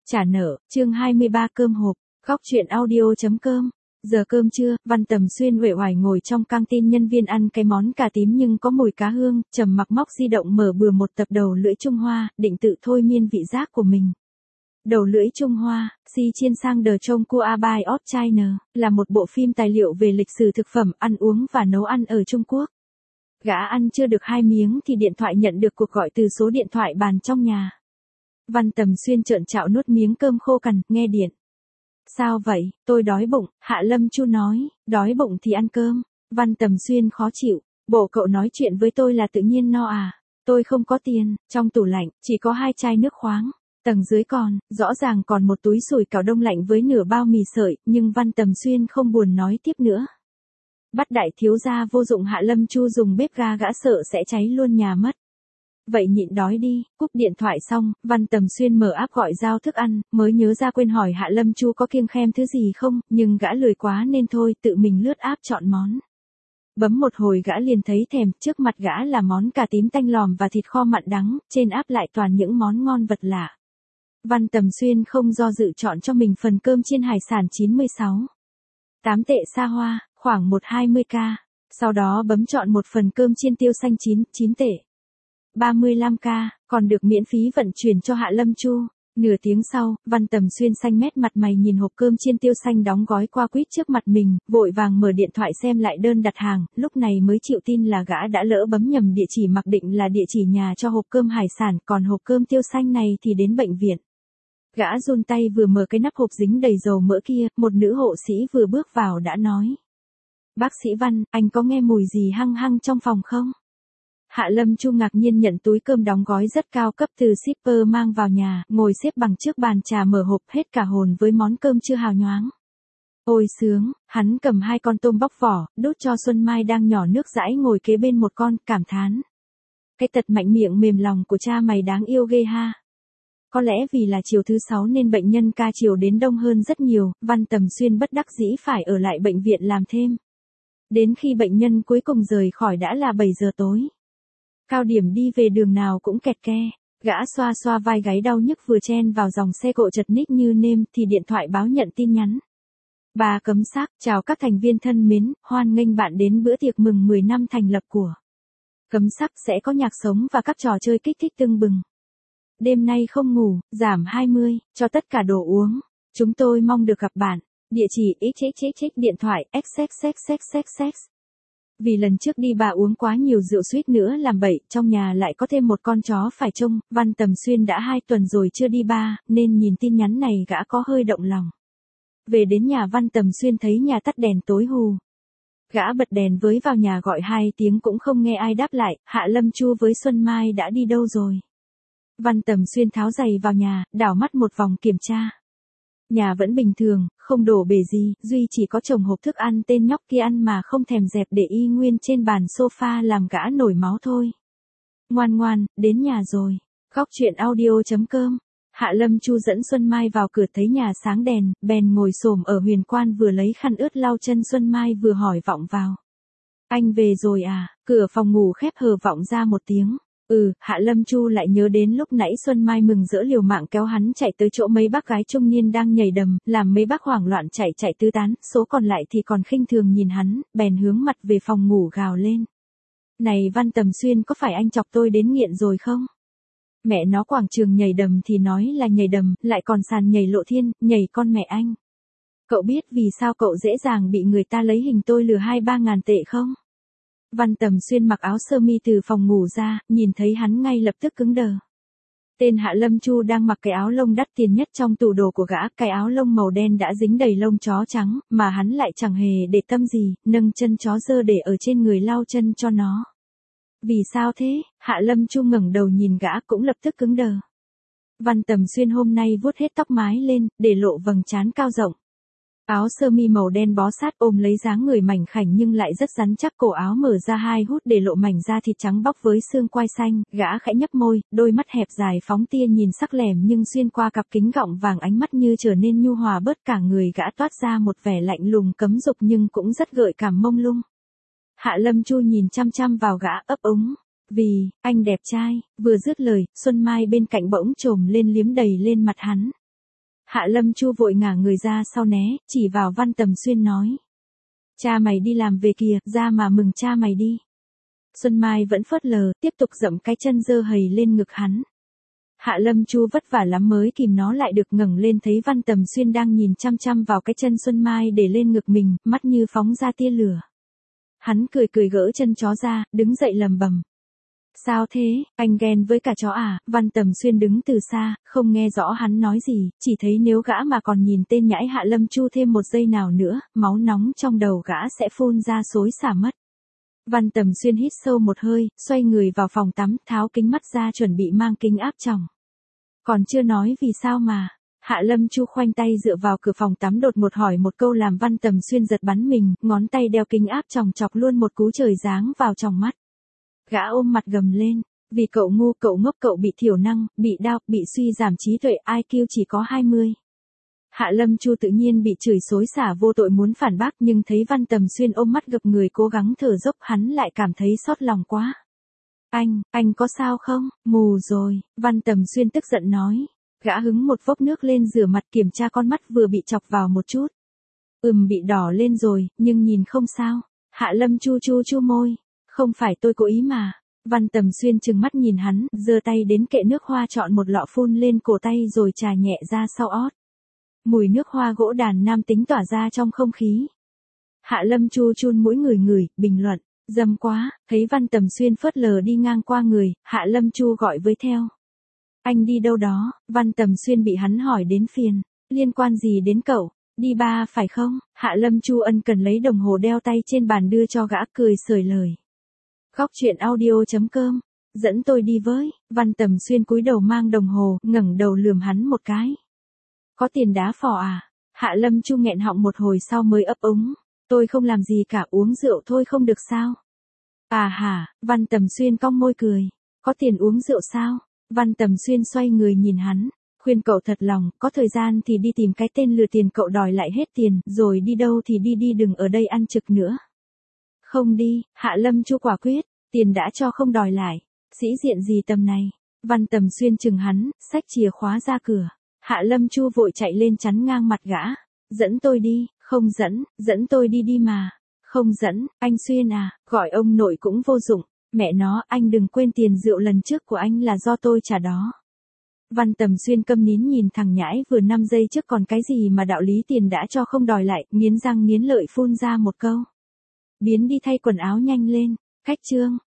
Trả nợ, chương 23 cơm hộp, góc chuyện audio.com. Giờ cơm trưa, Văn Tầm Xuyên uể oải ngồi trong căng tin nhân viên ăn cái món cà tím nhưng có mùi cá hương, trầm mặc móc di động mở bừa một tập đầu lưỡi Trung Hoa, định tự thôi miên vị giác của mình. Đầu lưỡi Trung Hoa, Si Chiên Sang The Trong Cua by of China, là một bộ phim tài liệu về lịch sử thực phẩm, ăn uống và nấu ăn ở Trung Quốc. Gã ăn chưa được 2 miếng thì điện thoại nhận được cuộc gọi từ số điện thoại bàn trong nhà. Văn Tầm Xuyên trợn trạo nuốt miếng cơm khô cằn, nghe điện. Sao vậy, tôi đói bụng, Hạ Lâm Chu nói, đói bụng thì ăn cơm. Văn Tầm Xuyên khó chịu, bộ cậu nói chuyện với tôi là tự nhiên no à, tôi không có tiền, trong tủ lạnh, chỉ có 2 chai nước khoáng. Tầng dưới rõ ràng còn một túi sủi cảo đông lạnh với nửa bao mì sợi, nhưng Văn Tầm Xuyên không buồn nói tiếp nữa. Bắt đại thiếu gia vô dụng, Hạ Lâm Chu dùng bếp ga, gã sợ sẽ cháy luôn nhà mất. Vậy nhịn đói đi, cúp điện thoại xong, Văn Tầm Xuyên mở app gọi giao thức ăn, mới nhớ ra quên hỏi Hạ Lâm Chu có kiêng khem thứ gì không, nhưng gã lười quá nên thôi, tự mình lướt app chọn món. Bấm một hồi gã liền thấy thèm, trước mặt gã là món cà tím tanh lòm và thịt kho mặn đắng, trên app lại toàn những món ngon vật lạ. Văn Tầm Xuyên không do dự chọn cho mình phần cơm chiên hải sản 96. 8 tệ xa hoa, khoảng 120k. Sau đó bấm chọn một phần cơm chiên tiêu xanh 9 tệ. 35k, còn được miễn phí vận chuyển cho Hạ Lâm Chu. Nửa tiếng sau, Văn Tầm Xuyên xanh mét mặt mày nhìn hộp cơm chiên tiêu xanh đóng gói qua quýt trước mặt mình, vội vàng mở điện thoại xem lại đơn đặt hàng, lúc này mới chịu tin là gã đã lỡ bấm nhầm địa chỉ, mặc định là địa chỉ nhà cho hộp cơm hải sản, còn hộp cơm tiêu xanh này thì đến bệnh viện. Gã run tay vừa mở cái nắp hộp dính đầy dầu mỡ kia, một nữ hộ sĩ vừa bước vào đã nói. Bác sĩ Văn, anh có nghe mùi gì hăng hăng trong phòng không? Hạ Lâm Chu ngạc nhiên nhận túi cơm đóng gói rất cao cấp từ shipper mang vào nhà, ngồi xếp bằng trước bàn trà mở hộp, hết cả hồn với món cơm chưa hào nhoáng. Ôi sướng, hắn cầm 2 con tôm bóc vỏ, đút cho Xuân Mai đang nhỏ nước dãi ngồi kế bên một con, cảm thán. Cái tật mạnh miệng mềm lòng của cha mày đáng yêu ghê ha. Có lẽ vì là chiều thứ 6 nên bệnh nhân ca chiều đến đông hơn rất nhiều, Văn Tầm Xuyên bất đắc dĩ phải ở lại bệnh viện làm thêm. Đến khi bệnh nhân cuối cùng rời khỏi đã là 7 giờ tối. Cao điểm đi về đường nào cũng kẹt ke, gã xoa xoa vai gáy đau nhức vừa chen vào dòng xe cộ chật ních như nêm thì điện thoại báo nhận tin nhắn. Bà Cấm Sắc, chào các thành viên thân mến, hoan nghênh bạn đến bữa tiệc mừng 10 năm thành lập của Cấm Sắc, sẽ có nhạc sống và các trò chơi kích thích tưng bừng. Đêm nay không ngủ, giảm 20, cho tất cả đồ uống. Chúng tôi mong được gặp bạn. Địa chỉ xxxx, điện thoại xxxxxx. Vì lần trước đi bà uống quá nhiều rượu suýt nữa làm bậy, trong nhà lại có thêm một con chó phải trông, Văn Tầm Xuyên đã 2 tuần rồi chưa đi bar, nên nhìn tin nhắn này gã có hơi động lòng. Về đến nhà Văn Tầm Xuyên thấy nhà tắt đèn tối hù. Gã bật đèn với vào nhà gọi 2 tiếng cũng không nghe ai đáp lại, Hạ Lâm Chu với Xuân Mai đã đi đâu rồi. Văn Tầm Xuyên tháo giày vào nhà, đảo mắt một vòng kiểm tra. Nhà vẫn bình thường, không đổ bể gì, duy chỉ có chồng hộp thức ăn tên nhóc kia ăn mà không thèm dẹp để y nguyên trên bàn sofa làm gã nổi máu thôi. Ngoan ngoan, đến nhà rồi. Góc chuyện audio.com. Hạ Lâm Chu dẫn Xuân Mai vào cửa, thấy nhà sáng đèn, bèn ngồi xổm ở huyền quan vừa lấy khăn ướt lau chân. Xuân Mai vừa hỏi vọng vào. Anh về rồi à? Cửa phòng ngủ khép hờ vọng ra một tiếng. Hạ Lâm Chu lại nhớ đến lúc nãy Xuân Mai mừng rỡ liều mạng kéo hắn chạy tới chỗ mấy bác gái trung niên đang nhảy đầm, làm mấy bác hoảng loạn chạy tứ tán, số còn lại thì còn khinh thường nhìn hắn, bèn hướng mặt về phòng ngủ gào lên. Này Văn Tầm Xuyên, có phải anh chọc tôi đến nghiện rồi không? Mẹ nó, quảng trường nhảy đầm thì nói là nhảy đầm, lại còn sàn nhảy lộ thiên, nhảy con mẹ anh. Cậu biết vì sao cậu dễ dàng bị người ta lấy hình tôi lừa 2-3 ngàn tệ không? Văn Tầm Xuyên mặc áo sơ mi từ phòng ngủ ra, nhìn thấy hắn ngay lập tức cứng đờ. Tên Hạ Lâm Chu đang mặc cái áo lông đắt tiền nhất trong tủ đồ của gã, cái áo lông màu đen đã dính đầy lông chó trắng, mà hắn lại chẳng hề để tâm gì, nâng chân chó dơ để ở trên người lau chân cho nó. Vì sao thế? Hạ Lâm Chu ngẩng đầu nhìn gã cũng lập tức cứng đờ. Văn Tầm Xuyên hôm nay vuốt hết tóc mái lên, để lộ vầng trán cao rộng. Áo sơ mi màu đen bó sát ôm lấy dáng người mảnh khảnh nhưng lại rất rắn chắc, cổ áo mở ra 2 hút để lộ mảnh da thịt trắng bóc với xương quai xanh, gã khẽ nhấp môi, đôi mắt hẹp dài phóng tia nhìn sắc lẻm nhưng xuyên qua cặp kính gọng vàng ánh mắt như trở nên nhu hòa bớt, cả người gã toát ra một vẻ lạnh lùng cấm dục nhưng cũng rất gợi cảm mông lung. Hạ Lâm Chu nhìn chăm chăm vào gã ấp úng. Vì, anh đẹp trai, vừa dứt lời, Xuân Mai bên cạnh bỗng trồm lên liếm đầy lên mặt hắn. Hạ Lâm Chu vội ngả người ra sau né, chỉ vào Văn Tầm Xuyên nói. Cha mày đi làm về kìa, ra mà mừng cha mày đi. Xuân Mai vẫn phớt lờ, tiếp tục dậm cái chân dơ hầy lên ngực hắn. Hạ Lâm Chu vất vả lắm mới kìm nó lại được, ngẩng lên thấy Văn Tầm Xuyên đang nhìn chăm chăm vào cái chân Xuân Mai để lên ngực mình, mắt như phóng ra tia lửa. Hắn cười cười gỡ chân chó ra, đứng dậy lầm bầm. Sao thế, anh ghen với cả chó à? Văn Tầm Xuyên đứng từ xa, không nghe rõ hắn nói gì, chỉ thấy nếu gã mà còn nhìn tên nhãi Hạ Lâm Chu thêm một giây nào nữa, máu nóng trong đầu gã sẽ phun ra xối xả mất. Văn Tầm Xuyên hít sâu một hơi, xoay người vào phòng tắm, tháo kính mắt ra chuẩn bị mang kính áp tròng. Còn chưa nói vì sao mà. Hạ Lâm Chu khoanh tay dựa vào cửa phòng tắm đột ngột hỏi một câu làm Văn Tầm Xuyên giật bắn mình, ngón tay đeo kính áp tròng chọc luôn một cú trời giáng vào tròng mắt. Gã ôm mặt gầm lên, vì cậu ngu, cậu ngốc, cậu bị thiểu năng, bị đau, bị suy giảm trí tuệ, IQ chỉ có 20. Hạ Lâm Chu tự nhiên bị chửi xối xả vô tội muốn phản bác, nhưng thấy Văn Tầm Xuyên ôm mắt gập người cố gắng thở dốc, hắn lại cảm thấy xót lòng quá. Anh có sao không? Mù rồi, Văn Tầm Xuyên tức giận nói. Gã hứng một vốc nước lên rửa mặt, kiểm tra con mắt vừa bị chọc vào một chút. Bị đỏ lên rồi, nhưng nhìn không sao. Hạ Lâm Chu chu môi. Không phải tôi cố ý mà. Văn Tầm Xuyên trừng mắt nhìn hắn, giơ tay đến kệ nước hoa chọn một lọ phun lên cổ tay rồi chà nhẹ ra sau ót. Mùi nước hoa gỗ đàn nam tính tỏa ra trong không khí. Hạ Lâm Chu chun mũi ngửi, bình luận, dâm quá. Thấy Văn Tầm Xuyên phớt lờ đi ngang qua người, Hạ Lâm Chu gọi với theo. Anh đi đâu đó? Văn Tầm Xuyên bị hắn hỏi đến phiền. Liên quan gì đến cậu? Đi ba phải không? Hạ Lâm Chu ân cần lấy đồng hồ đeo tay trên bàn đưa cho gã, cười sởi lời. Góc truyện audio.com. Dẫn tôi đi với. Văn Tầm Xuyên cúi đầu mang đồng hồ, ngẩng đầu lườm hắn một cái. Có tiền đá phò à? Hạ Lâm Chu nghẹn họng một hồi sau mới ấp úng. Tôi không làm gì cả, uống rượu thôi không được sao? À hả? Văn Tầm Xuyên cong môi cười. Có tiền uống rượu sao? Văn Tầm Xuyên xoay người nhìn hắn. Khuyên cậu thật lòng, có thời gian thì đi tìm cái tên lừa tiền cậu đòi lại hết tiền, rồi đi đâu thì đi đừng ở đây ăn trực nữa. Không đi, Hạ Lâm Chu quả quyết, tiền đã cho không đòi lại. Sĩ diện gì tầm này? Văn Tầm Xuyên chừng hắn, xách chìa khóa ra cửa. Hạ Lâm Chu vội chạy lên chắn ngang mặt gã. Dẫn tôi đi, không dẫn tôi đi mà. Không dẫn, anh Xuyên à, gọi ông nội cũng vô dụng. Mẹ nó, anh đừng quên tiền rượu lần trước của anh là do tôi trả đó. Văn Tầm Xuyên câm nín nhìn thằng nhãi vừa 5 giây trước còn cái gì mà đạo lý tiền đã cho không đòi lại, nghiến răng nghiến lợi phun ra một câu. Biến đi thay quần áo nhanh lên, cách chương.